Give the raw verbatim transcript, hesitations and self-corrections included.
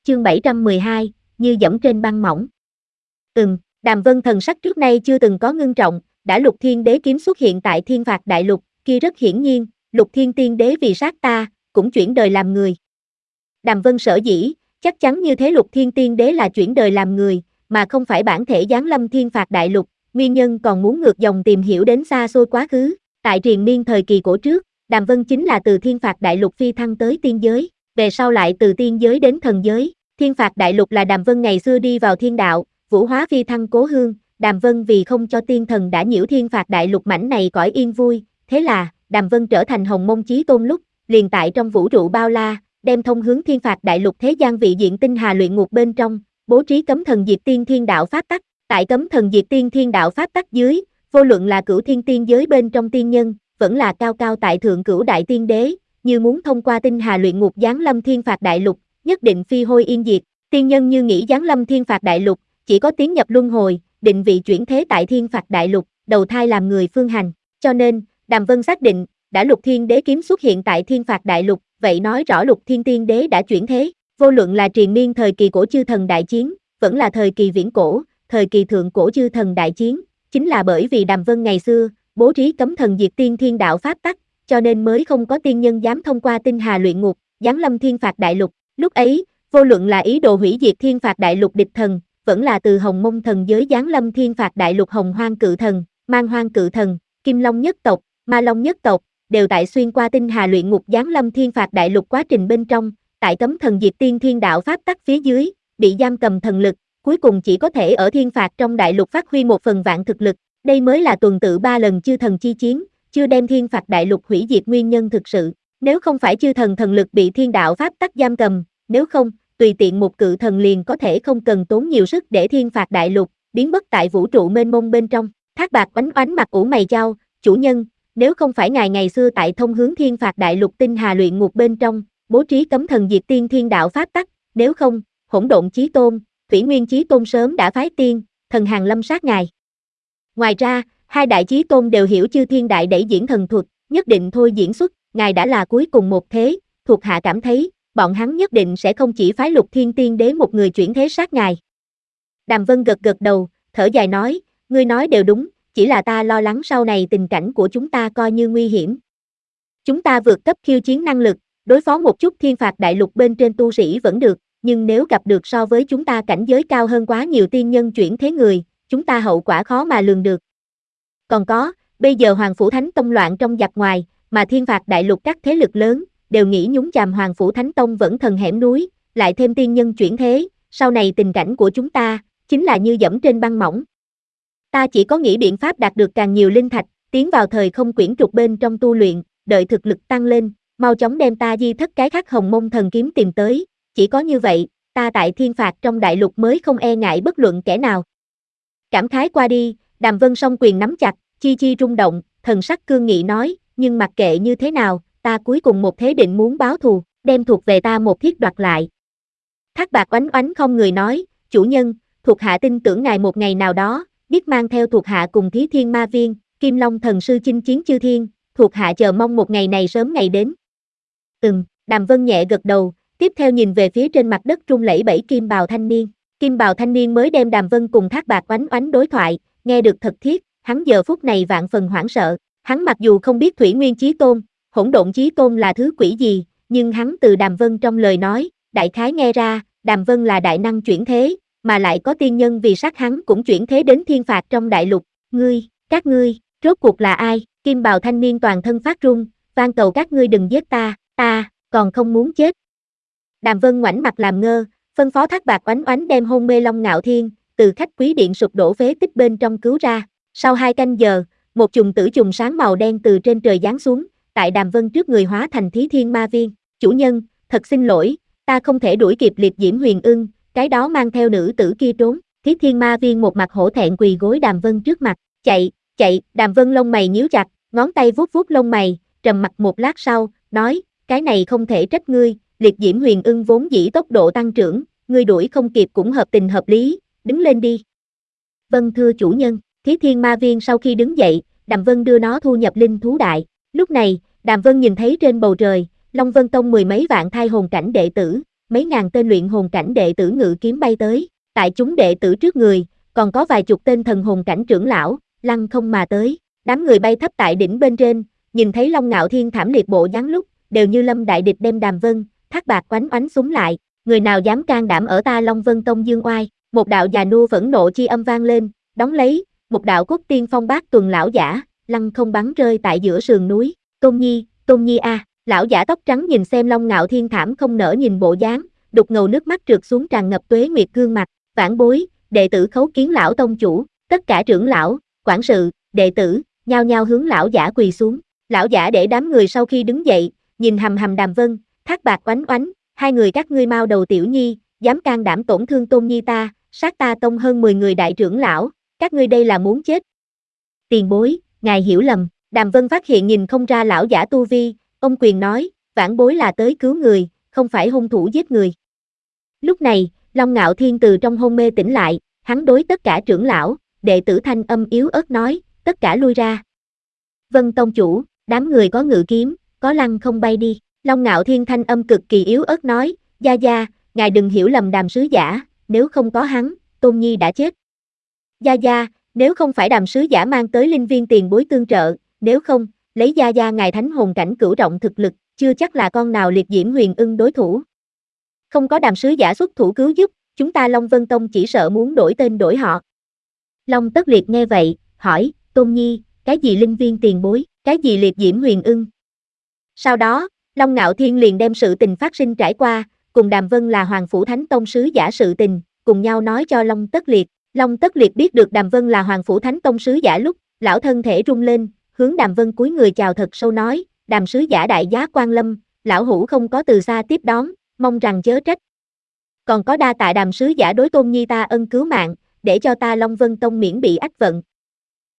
chương bảy trăm mười hai, như dẫm trên băng mỏng. Ừm, Đàm Vân thần sắc trước nay chưa từng có ngưng trọng, đã Lục Thiên Đế kiếm xuất hiện tại Thiên Phạt Đại Lục, kia rất hiển nhiên, Lục Thiên Tiên Đế vì sát ta, cũng chuyển đời làm người. Đàm Vân sở dĩ, chắc chắn như thế Lục Thiên Tiên Đế là chuyển đời làm người, mà không phải bản thể giáng lâm Thiên Phạt Đại Lục, nguyên nhân còn muốn ngược dòng tìm hiểu đến xa xôi quá khứ, tại triền miên thời kỳ cổ trước, Đàm Vân chính là từ Thiên Phạt Đại Lục phi thăng tới tiên giới, về sau lại từ tiên giới đến thần giới. Thiên Phạt Đại Lục là Đàm Vân ngày xưa đi vào thiên đạo, vũ hóa phi thăng cố hương, Đàm Vân vì không cho tiên thần đã nhiễu Thiên Phạt Đại Lục mảnh này cõi yên vui, thế là, Đàm Vân trở thành Hồng Mông Chí Tôn lúc, liền tại trong vũ trụ bao la, đem thông hướng Thiên Phạt Đại Lục thế gian vị diện tinh hà luyện ngục bên trong, bố trí cấm thần diệt tiên thiên đạo pháp tắc, tại cấm thần diệt tiên thiên đạo pháp tắc dưới, vô luận là cửu thiên tiên giới bên trong tiên nhân, vẫn là cao cao tại thượng cửu đại tiên đế, như muốn thông qua tinh hà luyện ngục giáng lâm Thiên Phạt Đại Lục, nhất định phi hôi yên diệt. Tiên nhân như nghĩ giáng lâm Thiên Phạt Đại Lục, chỉ có tiến nhập luân hồi, định vị chuyển thế tại Thiên Phạt Đại Lục, đầu thai làm người phương hành. Cho nên, Đàm Vân xác định, đã Lục Thiên Đế kiếm xuất hiện tại Thiên Phạt Đại Lục, vậy nói rõ Lục Thiên Tiên Đế đã chuyển thế. Vô luận là triền miên thời kỳ cổ chư thần đại chiến, vẫn là thời kỳ viễn cổ, thời kỳ thượng cổ chư thần đại chiến, chính là bởi vì Đàm Vân ngày xưa bố trí cấm thần diệt tiên thiên đạo pháp tắc, cho nên mới không có tiên nhân dám thông qua tinh hà luyện ngục, giáng lâm Thiên Phạt Đại Lục. Lúc ấy, vô luận là ý đồ hủy diệt Thiên Phạt Đại Lục địch thần, vẫn là từ Hồng Mông thần giới giáng lâm Thiên Phạt Đại Lục Hồng Hoang Cự Thần, Man Hoang Cự Thần, Kim Long nhất tộc, Ma Long nhất tộc, đều tại xuyên qua tinh hà luyện ngục giáng lâm Thiên Phạt Đại Lục quá trình bên trong, tại cấm thần diệt tiên thiên đạo pháp tắc phía dưới, bị giam cầm thần lực, cuối cùng chỉ có thể ở Thiên Phạt trong Đại Lục phát huy một phần vạn thực lực. Đây mới là tuần tự ba lần chư thần chi chiến, chưa đem Thiên Phạt Đại Lục hủy diệt nguyên nhân thực sự. Nếu không phải chư thần thần lực bị thiên đạo pháp tắc giam cầm, nếu không, tùy tiện một cự thần liền có thể không cần tốn nhiều sức để Thiên Phạt Đại Lục biến mất tại vũ trụ mênh mông bên trong. Thác Bạt oánh oánh mặt ủ mày chau, chủ nhân, nếu không phải ngài ngày xưa tại thông hướng Thiên Phạt Đại Lục tinh hà luyện ngục bên trong, bố trí cấm thần diệt tiên thiên đạo pháp tắc, nếu không, Hỗn Độn Chí Tôn, Thủy Nguyên Chí Tôn sớm đã phái tiên, thần hàng lâm sát ngài. Ngoài ra, hai đại chí tôn đều hiểu chư thiên đại đẩy diễn thần thuật, nhất định thôi diễn xuất, ngài đã là cuối cùng một thế, thuộc hạ cảm thấy, bọn hắn nhất định sẽ không chỉ phái Lục Thiên Tiên Đế một người chuyển thế sát ngài. Đàm Vân gật gật đầu, thở dài nói, ngươi nói đều đúng, chỉ là ta lo lắng sau này tình cảnh của chúng ta coi như nguy hiểm. Chúng ta vượt cấp khiêu chiến năng lực, đối phó một chút Thiên Phạt Đại Lục bên trên tu sĩ vẫn được, nhưng nếu gặp được so với chúng ta cảnh giới cao hơn quá nhiều tiên nhân chuyển thế người, chúng ta hậu quả khó mà lường được. Còn có, bây giờ Hoàng Phủ Thánh Tông loạn trong giặc ngoài, mà Thiên Phạt Đại Lục các thế lực lớn, đều nghĩ nhúng chàm Hoàng Phủ Thánh Tông vẫn thần hẻm núi, lại thêm tiên nhân chuyển thế, sau này tình cảnh của chúng ta, chính là như dẫm trên băng mỏng. Ta chỉ có nghĩ biện pháp đạt được càng nhiều linh thạch, tiến vào thời không quyển trục bên trong tu luyện, đợi thực lực tăng lên, mau chóng đem ta di thất cái khắc Hồng Mông thần kiếm tìm tới, chỉ có như vậy, ta tại Thiên Phạt trong Đại Lục mới không e ngại bất luận kẻ nào. Cảm khái qua đi, Đàm Vân song quyền nắm chặt, chi chi rung động, thần sắc cương nghị nói, nhưng mặc kệ như thế nào, ta cuối cùng một thế định muốn báo thù, đem thuộc về ta một thiết đoạt lại. Thác Bạt oánh oánh không người nói, chủ nhân, thuộc hạ tin tưởng ngài một ngày nào đó, biết mang theo thuộc hạ cùng Thí Thiên Ma Viên, Kim Long thần sư chinh chiến chư thiên, thuộc hạ chờ mong một ngày này sớm ngày đến. Ừm, Đàm Vân nhẹ gật đầu, tiếp theo nhìn về phía trên mặt đất rung lẩy bẩy kim bào thanh niên. Kim bào thanh niên mới đem Đàm Vân cùng Thác Bạt oánh oánh đối thoại, nghe được thật thiết, hắn giờ phút này vạn phần hoảng sợ. Hắn mặc dù không biết Thủy Nguyên Chí Tôn, Hỗn Độn Chí Tôn là thứ quỷ gì, nhưng hắn từ Đàm Vân trong lời nói, đại khái nghe ra, Đàm Vân là đại năng chuyển thế, mà lại có tiên nhân vì sát hắn cũng chuyển thế đến Thiên Phạt trong Đại Lục. Ngươi, các ngươi, rốt cuộc là ai? Kim bào thanh niên toàn thân phát run, van cầu các ngươi đừng giết ta, ta, còn không muốn chết. Đàm Vân ngoảnh mặt làm ngơ, phân phó Thác Bạt oánh oánh đem hôn mê Long Ngạo Thiên, từ khách quý điện sụp đổ phế tích bên trong cứu ra. Sau hai canh giờ, một chùm tử chùm sáng màu đen từ trên trời giáng xuống, tại Đàm Vân trước người hóa thành Thí Thiên Ma Viên. Chủ nhân, thật xin lỗi, ta không thể đuổi kịp Liệt Diễm Huyền Ưng, cái đó mang theo nữ tử kia trốn. Thí Thiên Ma Viên một mặt hổ thẹn quỳ gối Đàm Vân trước mặt, chạy, chạy. Đàm Vân lông mày nhíu chặt, ngón tay vuốt vuốt lông mày, trầm mặt một lát sau, nói, cái này không thể trách ngươi, Liệt Diễm Huyền Ưng vốn dĩ tốc độ tăng trưởng, ngươi đuổi không kịp cũng hợp tình hợp lý, đứng lên đi. Vâng thưa chủ nhân. Thí Thiên Ma Viên sau khi đứng dậy, Đàm Vân đưa nó thu nhập linh thú đại. Lúc này, Đàm Vân nhìn thấy trên bầu trời, Long Vân Tông mười mấy vạn thai hồn cảnh đệ tử, mấy ngàn tên luyện hồn cảnh đệ tử ngự kiếm bay tới, tại chúng đệ tử trước người, còn có vài chục tên thần hồn cảnh trưởng lão, lăng không mà tới, đám người bay thấp tại đỉnh bên trên, nhìn thấy Long Ngạo Thiên thảm liệt bộ dáng lúc, đều như lâm đại địch đem Đàm Vân, Thác Bạt oánh oánh súng lại, người nào dám can đảm ở ta Long Vân Tông dương oai, một đạo già nua phẫn nộ chi âm vang lên, đón lấy, một đạo cốt tiên phong bát tuần lão giả, lăng không bắn rơi tại giữa sườn núi, Tôn Nhi, Tôn Nhi a, lão giả tóc trắng nhìn xem Long Ngạo Thiên thảm không nỡ nhìn bộ dáng, đục ngầu nước mắt trượt xuống tràn ngập tuế nguyệt gương mặt, vãn bối, đệ tử khấu kiến lão tông chủ, tất cả trưởng lão, quản sự, đệ tử, nhao nhao hướng lão giả quỳ xuống, lão giả để đám người sau khi đứng dậy, nhìn hầm hầm Đàm Vân, Thác Bạt oánh oánh, hai người các ngươi mau đầu tiểu nhi, dám can đảm tổn thương Tôn Nhi ta, sát ta tông hơn mười người đại trưởng lão, các ngươi đây là muốn chết. Tiền bối, ngài hiểu lầm, Đàm Vân phát hiện nhìn không ra lão giả tu vi, ông quyền nói, vãn bối là tới cứu người, không phải hung thủ giết người. Lúc này, Long Ngạo Thiên từ trong hôn mê tỉnh lại, hắn đối tất cả trưởng lão, đệ tử thanh âm yếu ớt nói, tất cả lui ra. Vân tông chủ, đám người có ngự kiếm, có lăng không bay đi. Long Ngạo Thiên thanh âm cực kỳ yếu ớt nói, gia gia, ngài đừng hiểu lầm Đàm sứ giả, nếu không có hắn, Tôn Nhi đã chết. Gia gia, nếu không phải Đàm sứ giả mang tới linh viên tiền bối tương trợ, nếu không, lấy gia gia ngài thánh hồn cảnh cửu trọng thực lực, chưa chắc là con nào liệt diễm huyền ưng đối thủ. Không có Đàm sứ giả xuất thủ cứu giúp, chúng ta Long Vân Tông chỉ sợ muốn đổi tên đổi họ. Long Tất Liệt nghe vậy, hỏi, Tôn Nhi, cái gì linh viên tiền bối, cái gì liệt diễm huyền ưng? Sau đó, Long Ngạo Thiên liền đem sự tình phát sinh trải qua, cùng Đàm Vân là Hoàng Phủ Thánh Tông sứ giả sự tình, cùng nhau nói cho Long Tất Liệt. Long Tất Liệt biết được Đàm Vân là Hoàng Phủ Thánh Tông sứ giả lúc, lão thân thể rung lên, hướng Đàm Vân cúi người chào thật sâu nói, Đàm sứ giả đại giá quan lâm, lão hữu không có từ xa tiếp đón, mong rằng chớ trách. Còn có đa tạ Đàm sứ giả đối Tôn Nhi ta ân cứu mạng, để cho ta Long Vân Tông miễn bị ách vận.